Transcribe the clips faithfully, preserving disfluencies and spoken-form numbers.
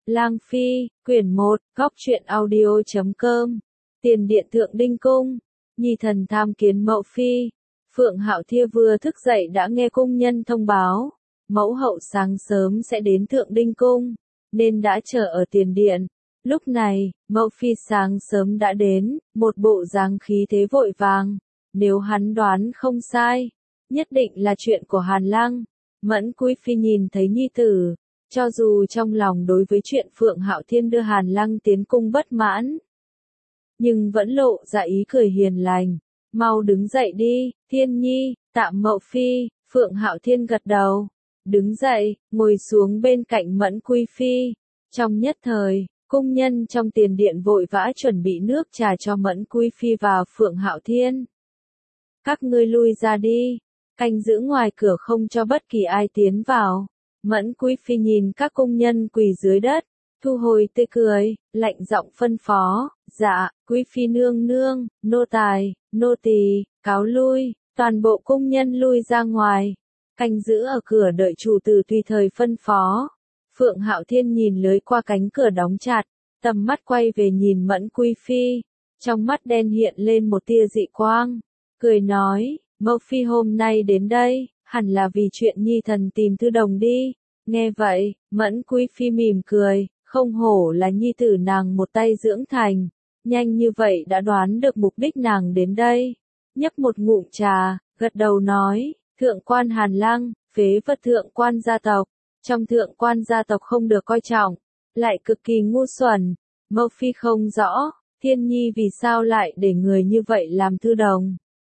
Lang Phi, quyển một, góc truyện audio chấm com. Tiền điện thượng đinh cung, nhi thần tham kiến mẫu phi. Phượng Hạo Thia vừa thức dậy đã nghe cung nhân thông báo, mẫu hậu sáng sớm sẽ đến thượng đinh cung, nên đã chờ ở tiền điện. Lúc này, mẫu phi sáng sớm đã đến, một bộ dáng khí thế vội vàng. Nếu hắn đoán không sai, nhất định là chuyện của Hàn Lăng. Mẫn Quý Phi nhìn thấy nhi tử, cho dù trong lòng đối với chuyện Phượng Hạo Thiên đưa Hàn Lăng tiến cung bất mãn, nhưng vẫn lộ ra ý cười hiền lành. Mau đứng dậy đi, Thiên Nhi, tạm mẫu phi. Phượng Hạo Thiên gật đầu, đứng dậy, ngồi xuống bên cạnh Mẫn Quý Phi. Trong nhất thời, cung nhân trong tiền điện vội vã chuẩn bị nước trà cho Mẫn Quý Phi và Phượng Hạo Thiên. Các ngươi lui ra đi, canh giữ ngoài cửa không cho bất kỳ ai tiến vào. Mẫn Quý Phi nhìn các cung nhân quỳ dưới đất, thu hồi tươi cười, lạnh giọng phân phó, dạ, Quý Phi nương nương, nô tài, nô tỳ, cáo lui, toàn bộ cung nhân lui ra ngoài, canh giữ ở cửa đợi chủ tử tùy thời phân phó. Phượng Hạo Thiên nhìn lưới qua cánh cửa đóng chặt, tầm mắt quay về nhìn Mẫn Quý Phi, trong mắt đen hiện lên một tia dị quang, cười nói, mẫu phi hôm nay đến đây, hẳn là vì chuyện nhi thần tìm thư đồng đi. Nghe vậy, Mẫn Quý Phi mỉm cười, không hổ là nhi tử nàng một tay dưỡng thành, nhanh như vậy đã đoán được mục đích nàng đến đây. Nhấp một ngụm trà, gật đầu nói, thượng quan Hàn Lăng, phế vật thượng quan gia tộc, trong thượng quan gia tộc không được coi trọng, lại cực kỳ ngu xuẩn. Mẫu phi không rõ, Thiên Nhi vì sao lại để người như vậy làm thư đồng?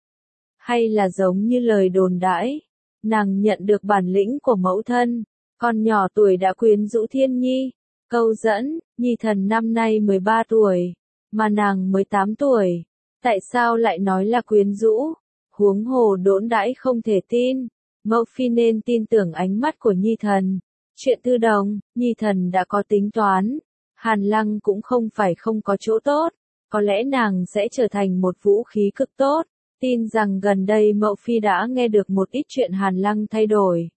Hay là giống như lời đồn đãi, nàng nhận được bản lĩnh của mẫu thân, con nhỏ tuổi đã quyến rũ Thiên Nhi, câu dẫn, nhi thần năm nay mười ba tuổi, mà nàng mới tám tuổi, tại sao lại nói là quyến rũ? Huống hồ đỗn đãi không thể tin, mẫu phi nên tin tưởng ánh mắt của nhi thần. Chuyện thư đồng, nhi thần đã có tính toán, Hàn Lăng cũng không phải không có chỗ tốt, có lẽ nàng sẽ trở thành một vũ khí cực tốt. Tin rằng gần đây mẫu phi đã nghe được một ít chuyện Hàn Lăng thay đổi.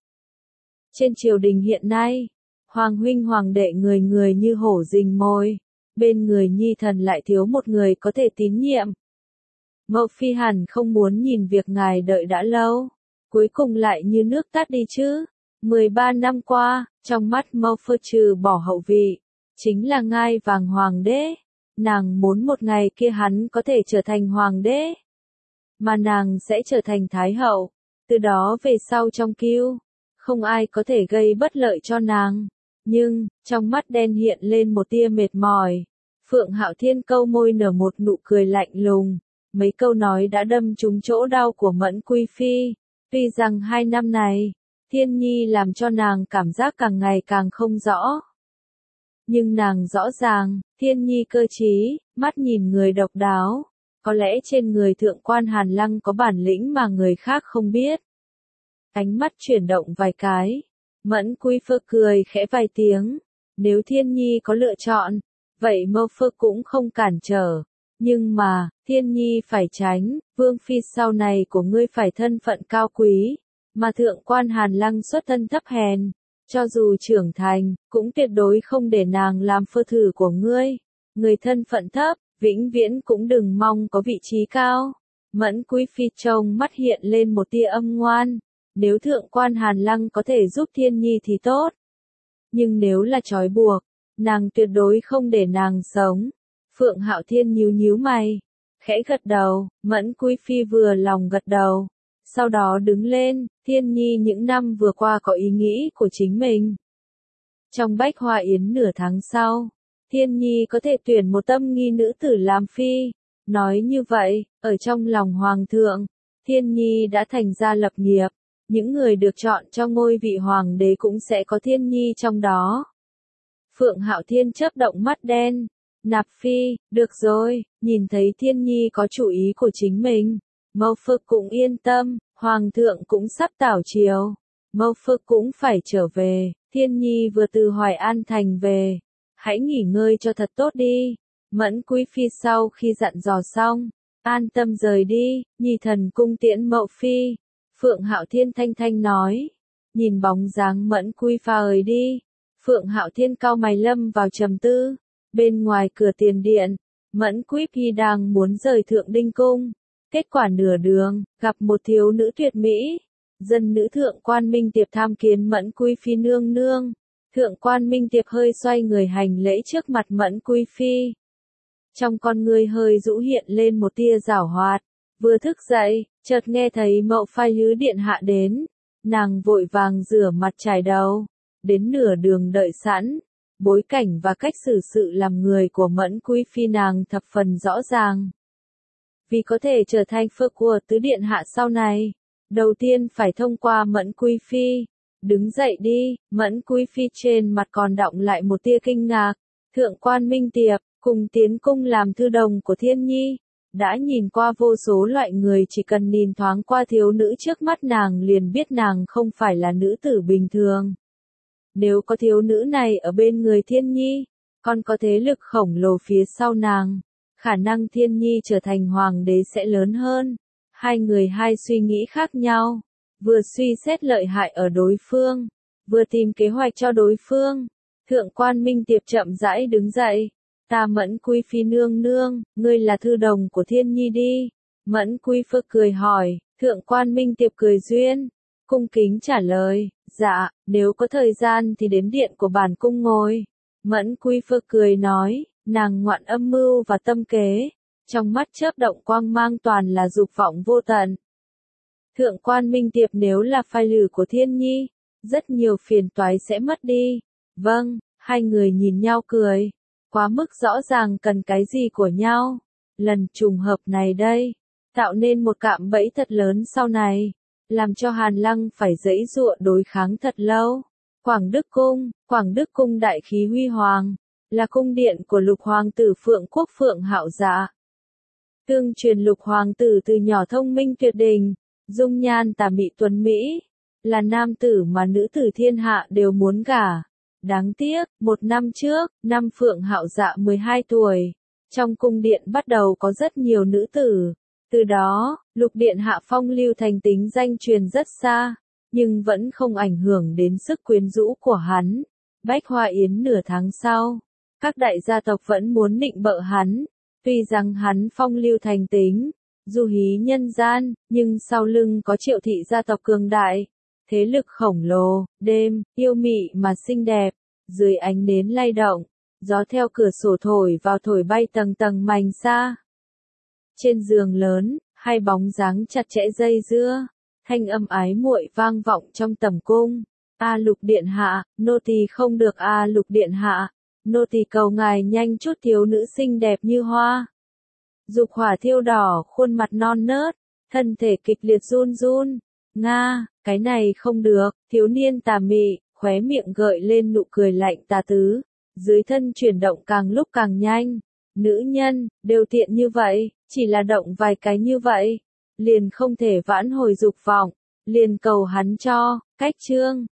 Trên triều đình hiện nay, hoàng huynh hoàng đệ người người như hổ rình mồi, bên người nhi thần lại thiếu một người có thể tín nhiệm. Mẫu phi hẳn không muốn nhìn việc ngài đợi đã lâu, cuối cùng lại như nước tắt đi chứ. mười ba năm qua, trong mắt mẫu phi trừ bỏ hậu vị, chính là ngai vàng hoàng đế. Nàng muốn một ngày kia hắn có thể trở thành hoàng đế, mà nàng sẽ trở thành thái hậu, từ đó về sau trong cưu, không ai có thể gây bất lợi cho nàng. Nhưng, trong mắt đen hiện lên một tia mệt mỏi, Phượng Hạo Thiên câu môi nở một nụ cười lạnh lùng, mấy câu nói đã đâm trúng chỗ đau của Mẫn Quý Phi. Tuy rằng hai năm này, Thiên Nhi làm cho nàng cảm giác càng ngày càng không rõ, nhưng nàng rõ ràng, Thiên Nhi cơ trí, mắt nhìn người độc đáo. Có lẽ trên người thượng quan Hàn Lăng có bản lĩnh mà người khác không biết. Ánh mắt chuyển động vài cái, Mẫn Quý Phi cười khẽ vài tiếng, nếu Thiên Nhi có lựa chọn, vậy mẫu phi cũng không cản trở. Nhưng mà, Thiên Nhi phải tránh, Vương Phi sau này của ngươi phải thân phận cao quý, mà thượng quan Hàn Lăng xuất thân thấp hèn, cho dù trưởng thành, cũng tuyệt đối không để nàng làm phi thử của ngươi. Người thân phận thấp, vĩnh viễn cũng đừng mong có vị trí cao. Mẫn Quý Phi trông mắt hiện lên một tia âm ngoan, nếu thượng quan Hàn Lăng có thể giúp Thiên Nhi thì tốt. Nhưng nếu là trói buộc, nàng tuyệt đối không để nàng sống. Phượng Hạo Thiên nhíu nhíu mày, khẽ gật đầu. Mẫn Quý Phi vừa lòng gật đầu, sau đó đứng lên. Thiên Nhi những năm vừa qua có ý nghĩ của chính mình. Trong Bách Hoa Yến nửa tháng sau, Thiên Nhi có thể tuyển một tâm nghi nữ tử làm phi. Nói như vậy, ở trong lòng hoàng thượng, Thiên Nhi đã thành gia lập nghiệp, những người được chọn cho ngôi vị hoàng đế cũng sẽ có Thiên Nhi trong đó. Phượng Hạo Thiên chớp động mắt đen, nạp phi, được rồi. Nhìn thấy Thiên Nhi có chủ ý của chính mình, mẫu phi cũng yên tâm, hoàng thượng cũng sắp tảo triều, mẫu phi cũng phải trở về. Thiên Nhi vừa từ Hoài An thành về, hãy nghỉ ngơi cho thật tốt đi. Mẫn Quý Phi sau khi dặn dò xong, an tâm rời đi. Nhi thần cung tiễn mẫu phi. Phượng Hạo Thiên thanh thanh nói, nhìn bóng dáng Mẫn Quý Phi rời đi, Phượng Hạo Thiên cau mày lâm vào trầm tư. Bên ngoài cửa tiền điện, Mẫn Quý Phi đang muốn rời Thượng Đinh Cung. Kết quả nửa đường, gặp một thiếu nữ tuyệt mỹ. Dân nữ Thượng Quan Minh Tiệp tham kiến Mẫn Quý Phi nương nương. Thượng Quan Minh Tiệp hơi xoay người hành lễ trước mặt Mẫn Quý Phi. Trong con người hơi rũ hiện lên một tia giảo hoạt. Vừa thức dậy, chợt nghe thấy Mậu Phai Lứ điện hạ đến. Nàng vội vàng rửa mặt chải đầu. Đến nửa đường đợi sẵn. Bối cảnh và cách xử sự làm người của Mẫn Quý Phi nàng thập phần rõ ràng. Vì có thể trở thành phơ của tứ điện hạ sau này, đầu tiên phải thông qua Mẫn Quý Phi. Đứng dậy đi, Mẫn Quý Phi trên mặt còn đọng lại một tia kinh ngạc. Thượng Quan Minh Tiệp, cùng tiến cung làm thư đồng của Thiên Nhi. Đã nhìn qua vô số loại người, chỉ cần nhìn thoáng qua thiếu nữ trước mắt nàng liền biết nàng không phải là nữ tử bình thường. Nếu có thiếu nữ này ở bên người Thiên Nhi, còn có thế lực khổng lồ phía sau nàng, khả năng Thiên Nhi trở thành hoàng đế sẽ lớn hơn. Hai người hai suy nghĩ khác nhau, vừa suy xét lợi hại ở đối phương, vừa tìm kế hoạch cho đối phương. Thượng Quan Minh Tiệp chậm rãi đứng dậy. Ta Mẫn Quý Phi nương nương, ngươi là thư đồng của Thiên Nhi đi. Mẫn Quý Phi cười hỏi, Thượng Quan Minh Tiệp cười duyên, cung kính trả lời, dạ, nếu có thời gian thì đến điện của bản cung ngồi. Mẫn Quý Phi cười nói, nàng ngoạn âm mưu và tâm kế, trong mắt chớp động quang mang toàn là dục vọng vô tận. Thượng Quan Minh Tiệp nếu là phai lử của Thiên Nhi, rất nhiều phiền toái sẽ mất đi. Vâng, hai người nhìn nhau cười. Quá mức rõ ràng cần cái gì của nhau. Lần trùng hợp này đây, tạo nên một cạm bẫy thật lớn sau này, làm cho Hàn Lăng phải giãy giụa đối kháng thật lâu. Quảng Đức Cung, Quảng Đức Cung đại khí huy hoàng, là cung điện của lục hoàng tử Phượng Quốc Phượng Hạo Dạ. Tương truyền lục hoàng tử từ nhỏ thông minh tuyệt đỉnh, dung nhan tà mị tuấn mỹ, là nam tử mà nữ tử thiên hạ đều muốn gả. Đáng tiếc, một năm trước, năm Phượng Hạo Dạ mười hai tuổi, trong cung điện bắt đầu có rất nhiều nữ tử. Từ đó, lục điện hạ phong lưu thành tính danh truyền rất xa, nhưng vẫn không ảnh hưởng đến sức quyến rũ của hắn. Bách Hoa Yến nửa tháng sau, các đại gia tộc vẫn muốn nịnh bợ hắn, tuy rằng hắn phong lưu thành tính, du hí nhân gian, nhưng sau lưng có Triệu thị gia tộc cường đại. Thế lực khổng lồ, đêm, yêu mị mà xinh đẹp, dưới ánh nến lay động, gió theo cửa sổ thổi vào thổi bay tầng tầng mành xa. Trên giường lớn, hai bóng dáng chặt chẽ dây dưa, thanh âm ái muội vang vọng trong tầm cung. A Lục điện hạ, nô tỳ không được a Lục điện hạ, nô tỳ cầu ngài nhanh chút thiếu nữ xinh đẹp như hoa. Dục hỏa thiêu đỏ, khuôn mặt non nớt, thân thể kịch liệt run run. Nga, cái này không được, thiếu niên tà mị, khóe miệng gợi lên nụ cười lạnh tà tứ, dưới thân chuyển động càng lúc càng nhanh. Nữ nhân, đều tiện như vậy, chỉ là động vài cái như vậy, liền không thể vãn hồi dục vọng, liền cầu hắn cho, cách chương.